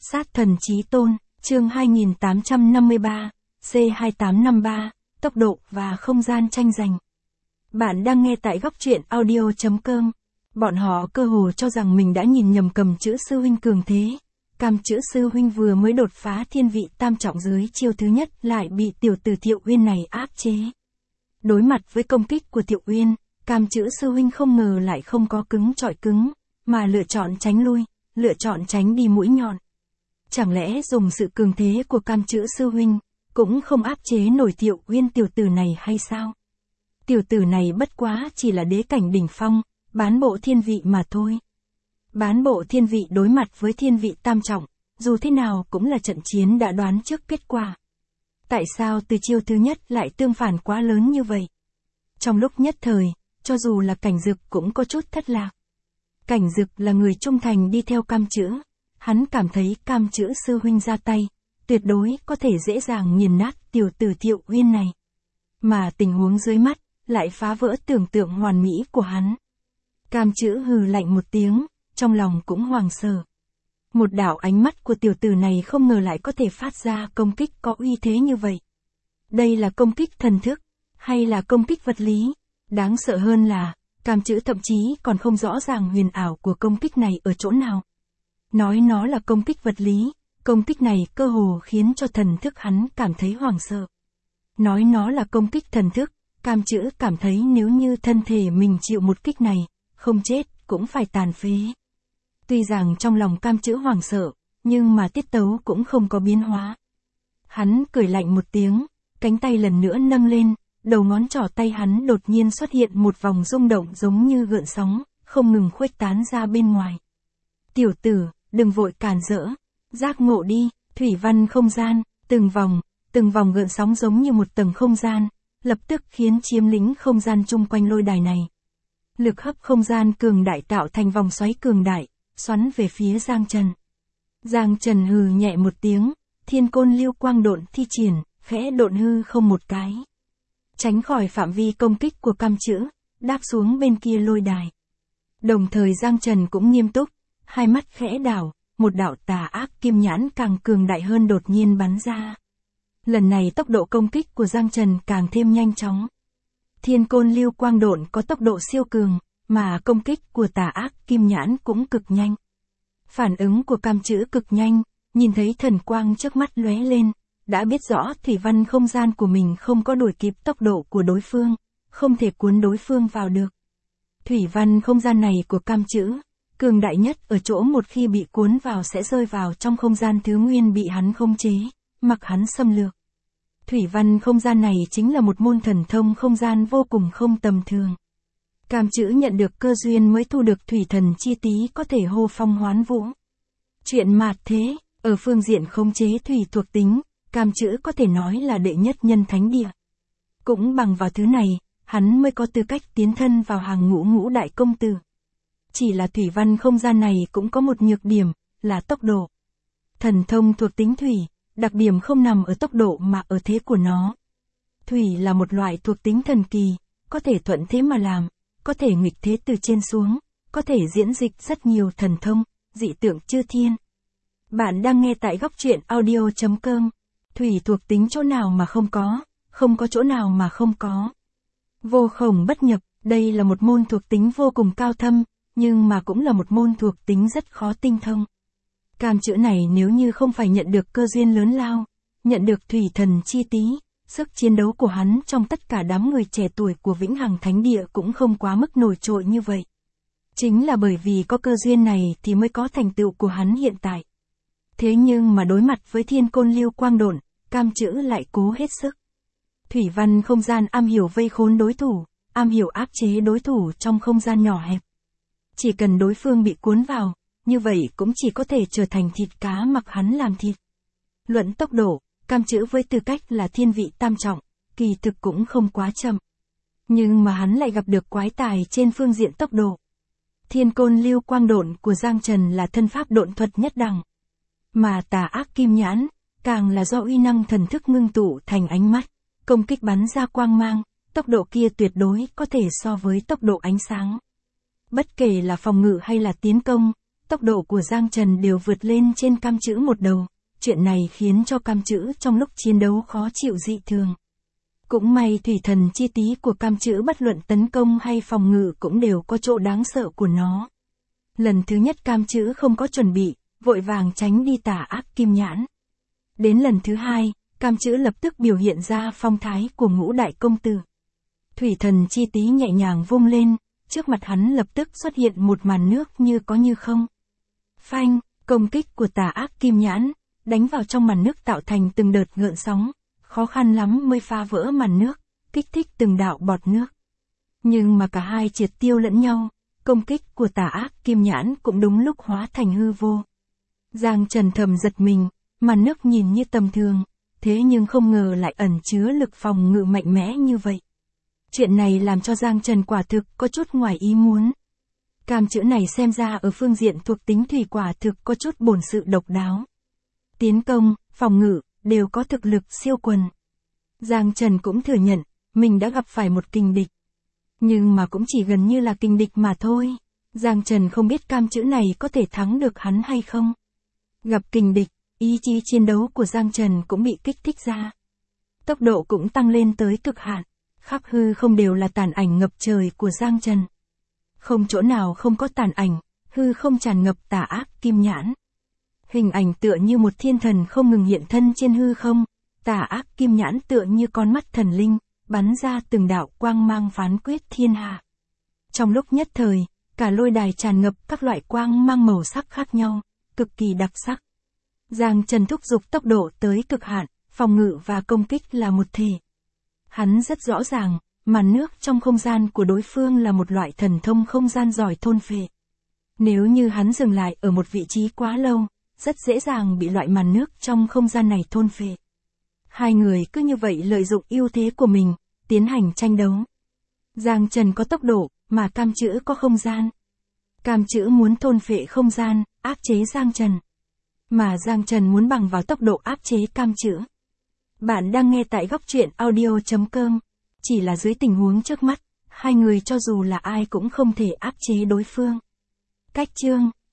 Sát thần chí tôn, chương 2853, C2853, tốc độ và không gian tranh giành. Bạn đang nghe tại góc truyện audio.com. Bọn họ cơ hồ cho rằng mình đã nhìn nhầm cầm chữ sư huynh cường thế. Cam chữ sư huynh vừa mới đột phá thiên vị tam trọng dưới chiêu thứ nhất lại bị tiểu tử Thiệu Uyên này áp chế. Đối mặt với công kích của Thiệu Uyên, cam chữ sư huynh không ngờ lại không có cứng chọi cứng, mà lựa chọn tránh lui, lựa chọn tránh đi mũi nhọn. Chẳng lẽ dùng sự cường thế của cam chữ sư huynh, cũng không áp chế nổi Thiệu Uyên tiểu tử này hay sao? Tiểu tử này bất quá chỉ là đế cảnh đỉnh phong, bán bộ thiên vị mà thôi. Bán bộ thiên vị đối mặt với thiên vị tam trọng, dù thế nào cũng là trận chiến đã đoán trước kết quả. Tại sao từ chiêu thứ nhất lại tương phản quá lớn như vậy? Trong lúc nhất thời, cho dù là Cảnh Dực cũng có chút thất lạc. Cảnh Dực là người trung thành đi theo cam chữ, hắn cảm thấy cam chữ sư huynh ra tay, tuyệt đối có thể dễ dàng nghiền nát tiểu tử Thiệu Uyên này. Mà tình huống dưới mắt, lại phá vỡ tưởng tượng hoàn mỹ của hắn. Cam chữ hừ lạnh một tiếng, trong lòng cũng hoảng sợ. Một đạo ánh mắt của tiểu tử này không ngờ lại có thể phát ra công kích có uy thế như vậy. Đây là công kích thần thức, hay là công kích vật lý? Đáng sợ hơn là, cam chữ thậm chí còn không rõ ràng huyền ảo của công kích này ở chỗ nào. Nói nó là công kích vật lý, công kích này cơ hồ khiến cho thần thức hắn cảm thấy hoảng sợ. Nói nó là công kích thần thức, cam chữ cảm thấy nếu như thân thể mình chịu một kích này, không chết cũng phải tàn phế. Tuy rằng trong lòng cam chữ hoảng sợ, nhưng mà tiết tấu cũng không có biến hóa. Hắn cười lạnh một tiếng, cánh tay lần nữa nâng lên, đầu ngón trỏ tay hắn đột nhiên xuất hiện một vòng rung động giống như gợn sóng, không ngừng khuếch tán ra bên ngoài. Tiểu tử, đừng vội cản rỡ, giác ngộ đi, thủy văn không gian, từng vòng gợn sóng giống như một tầng không gian, lập tức khiến chiếm lĩnh không gian chung quanh lôi đài này. Lực hấp không gian cường đại tạo thành vòng xoáy cường đại, xoắn về phía Giang Trần. Giang Trần hừ nhẹ một tiếng, thiên côn lưu quang độn thi triển, khẽ độn hư không một cái. Tránh khỏi phạm vi công kích của cam chữ, đáp xuống bên kia lôi đài. Đồng thời Giang Trần cũng nghiêm túc, hai mắt khẽ đảo, một đạo tà ác kim nhãn càng cường đại hơn đột nhiên bắn ra. Lần này tốc độ công kích của Giang Trần càng thêm nhanh chóng. Thiên côn lưu quang độn có tốc độ siêu cường, mà công kích của tà ác kim nhãn cũng cực nhanh. Phản ứng của cam chữ cực nhanh, nhìn thấy thần quang trước mắt lóe lên, đã biết rõ thủy văn không gian của mình không có đuổi kịp tốc độ của đối phương, không thể cuốn đối phương vào được. Thủy văn không gian này của cam chữ, cường đại nhất ở chỗ một khi bị cuốn vào sẽ rơi vào trong không gian thứ nguyên bị hắn khống chế, mặc hắn xâm lược. Thủy văn không gian này chính là một môn thần thông không gian vô cùng không tầm thường. Cam chữ nhận được cơ duyên mới thu được thủy thần chi tí có thể hô phong hoán vũ. Chuyện mạt thế, ở phương diện khống chế thủy thuộc tính, cam chữ có thể nói là đệ nhất nhân thánh địa. Cũng bằng vào thứ này, hắn mới có tư cách tiến thân vào hàng ngũ đại công tử. Chỉ là thủy văn không gian này cũng có một nhược điểm, là tốc độ. Thần thông thuộc tính thủy, đặc điểm không nằm ở tốc độ mà ở thế của nó. Thủy là một loại thuộc tính thần kỳ, có thể thuận thế mà làm, có thể nghịch thế từ trên xuống, có thể diễn dịch rất nhiều thần thông, dị tượng chư thiên. Bạn đang nghe tại góc truyện audio.com. Thủy thuộc tính chỗ nào mà không có chỗ nào mà không có. Vô khổng bất nhập, đây là một môn thuộc tính vô cùng cao thâm, nhưng mà cũng là một môn thuộc tính rất khó tinh thông. Cam chữ này nếu như không phải nhận được cơ duyên lớn lao, nhận được thủy thần chi tí, sức chiến đấu của hắn trong tất cả đám người trẻ tuổi của Vĩnh Hằng Thánh Địa cũng không quá mức nổi trội như vậy. Chính là bởi vì có cơ duyên này thì mới có thành tựu của hắn hiện tại. Thế nhưng mà đối mặt với thiên côn lưu quang độn, cam chữ lại cố hết sức. Thủy văn không gian am hiểu vây khốn đối thủ, am hiểu áp chế đối thủ trong không gian nhỏ hẹp. Chỉ cần đối phương bị cuốn vào, như vậy cũng chỉ có thể trở thành thịt cá mặc hắn làm thịt. Luận tốc độ, cam chữ với tư cách là thiên vị tam trọng, kỳ thực cũng không quá chậm. Nhưng mà hắn lại gặp được quái tài trên phương diện tốc độ. Thiên côn lưu quang độn của Giang Trần là thân pháp độn thuật nhất đẳng. Mà tà ác kim nhãn, càng là do uy năng thần thức ngưng tụ thành ánh mắt, công kích bắn ra quang mang, tốc độ kia tuyệt đối có thể so với tốc độ ánh sáng. Bất kể là phòng ngự hay là tiến công, tốc độ của Giang Trần đều vượt lên trên Cam Chữ một đầu. Chuyện này khiến cho Cam Chữ trong lúc chiến đấu khó chịu dị thường. Cũng may thủy thần chi tí của Cam Chữ bất luận tấn công hay phòng ngự cũng đều có chỗ đáng sợ của nó. Lần thứ nhất Cam Chữ không có chuẩn bị, vội vàng tránh đi tà ác kim nhãn. Đến lần thứ hai, Cam Chữ lập tức biểu hiện ra phong thái của Ngũ đại công tử. Thủy thần chi tí nhẹ nhàng vung lên, trước mặt hắn lập tức xuất hiện một màn nước như có như không. Phanh, công kích của tà ác kim nhãn, đánh vào trong màn nước tạo thành từng đợt gợn sóng, khó khăn lắm mới phá vỡ màn nước, kích thích từng đạo bọt nước. Nhưng mà cả hai triệt tiêu lẫn nhau, công kích của tà ác kim nhãn cũng đúng lúc hóa thành hư vô. Giang Trần thầm giật mình, màn nước nhìn như tầm thường, thế nhưng không ngờ lại ẩn chứa lực phòng ngự mạnh mẽ như vậy. Chuyện này làm cho Giang Trần quả thực có chút ngoài ý muốn. Cam Chữ này xem ra ở phương diện thuộc tính thủy quả thực có chút bổn sự độc đáo. Tiến công, phòng ngự, đều có thực lực siêu quần. Giang Trần cũng thừa nhận, mình đã gặp phải một kình địch. Nhưng mà cũng chỉ gần như là kình địch mà thôi. Giang Trần không biết Cam Chữ này có thể thắng được hắn hay không. Gặp kình địch, ý chí chiến đấu của Giang Trần cũng bị kích thích ra. Tốc độ cũng tăng lên tới cực hạn. Khắp hư không đều là tàn ảnh ngập trời của Giang Trần. Không chỗ nào không có tàn ảnh, hư không tràn ngập tà ác kim nhãn. Hình ảnh tựa như một thiên thần không ngừng hiện thân trên hư không, tà ác kim nhãn tựa như con mắt thần linh, bắn ra từng đạo quang mang phán quyết thiên hạ. Trong lúc nhất thời, cả lôi đài tràn ngập các loại quang mang màu sắc khác nhau, cực kỳ đặc sắc. Giang Trần thúc giục tốc độ tới cực hạn, phòng ngự và công kích là một thể. Hắn rất rõ ràng, màn nước trong không gian của đối phương là một loại thần thông không gian giỏi thôn phệ. Nếu như hắn dừng lại ở một vị trí quá lâu, rất dễ dàng bị loại màn nước trong không gian này thôn phệ. Hai người cứ như vậy lợi dụng ưu thế của mình, tiến hành tranh đấu. Giang Trần có tốc độ, mà Cam Chữ có không gian. Cam Chữ muốn thôn phệ không gian, áp chế Giang Trần. Mà Giang Trần muốn bằng vào tốc độ áp chế Cam Chữ. Bạn đang nghe tại góc truyện audio.com. Chỉ là dưới tình huống trước mắt, hai người cho dù là ai cũng không thể áp chế đối phương. Cách chương